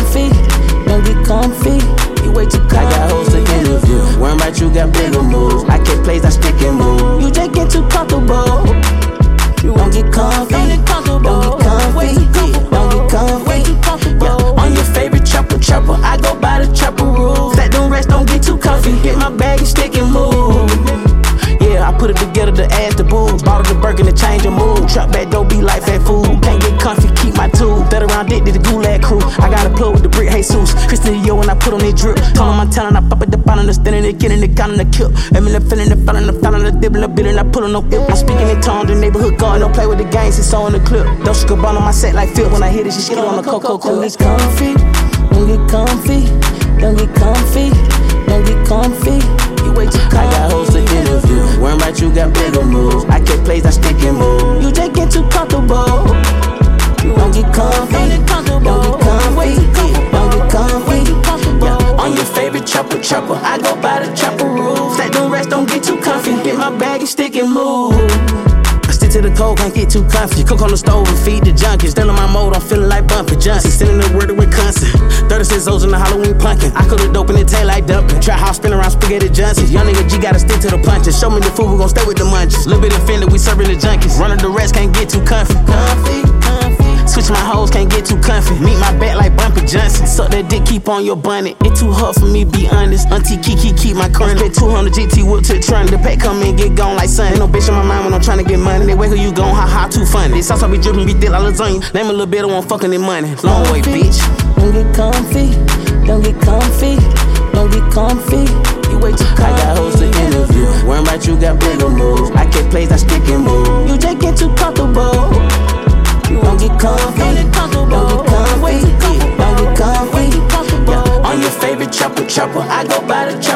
comfy, don't get comfy. You way too comfy. I got hoes to interview. Worry about you got bigger moves. I can't plays, I stick and move. You just get too comfortable. Don't get comfy, don't get comfy, don't get comfy. Yeah. On your favorite chopper, I go by the chopper rules. That don't rest, don't get too comfy. Get my bag and stick and move. Yeah, I put it together to add the booze. Bought the Birkin to change the mood. Truck back dope be like fat food. Can't get comfy, keep my tool. That around dick, did the gulag crew. I got a plug with the brick Jesus. Christian Yo when I put on that drip. Call on my talent, I pop at the bottom, the standing, the getting the gun and the kill. I'm in the feeling, the fountain, the dibbling, the bidding, I put on no ill. I'm speaking in tongue, the neighborhood guard. Don't play with the gangs, it's all in the clip. Don't sugar ball on my set like Phil. When I hit it, she skid on the cocoa. Don't get comfy, don't get comfy, don't get comfy, don't get comfy. You way too comfy. I got hoes to interview. Worry about you got bigger moves. I can't plays, I stick and move. You just get too comfortable. Don't get comfy, don't get comfy, don't get comfy. Yeah. On your favorite chopper, I go by the chopper rules. That don't rest, don't get too comfy. Get my bag and stick and move. Stick to the cold, can't get too comfy. Cook on the stove and feed the junkies. Still in my mode, I'm feeling like Bumpy Johnson. Sending the word to Wisconsin. 36 O's in the Halloween pumpkin. I could have dope in the tail like dumpling. Try house spin around spaghetti Johnsons. Young nigga G gotta stick to the punches. Show me the food, we gon' stay with the munchies. Little bit offended, we serving the junkies. Running the rest, can't get too comfy. Switch my hoes, can't get too comfy. Meet my back like Bumpy Johnson. Suck that dick, keep on your bunny. It too hard for me, be honest. Auntie Kiki, keep my current. Spent 200 GT whip to the trunk. The pack come in, get gone like sun. Ain't no bitch in my mind when I'm trying to get money. They way who you gon', ha, too funny. This sauce I be drippin', be thick like lasagna. Name a little bit, I want fucking in money. Long way, bitch. Don't get comfy, don't get comfy, don't get comfy. You way too comfy. I got hoes to interview. Worry about you got bigger moves. I can't plays, I stick and move. You just get too comfortable. Don't get comfy, don't get comfy, don't get comfy. Yeah. On your favorite chopper, I go by the chopper.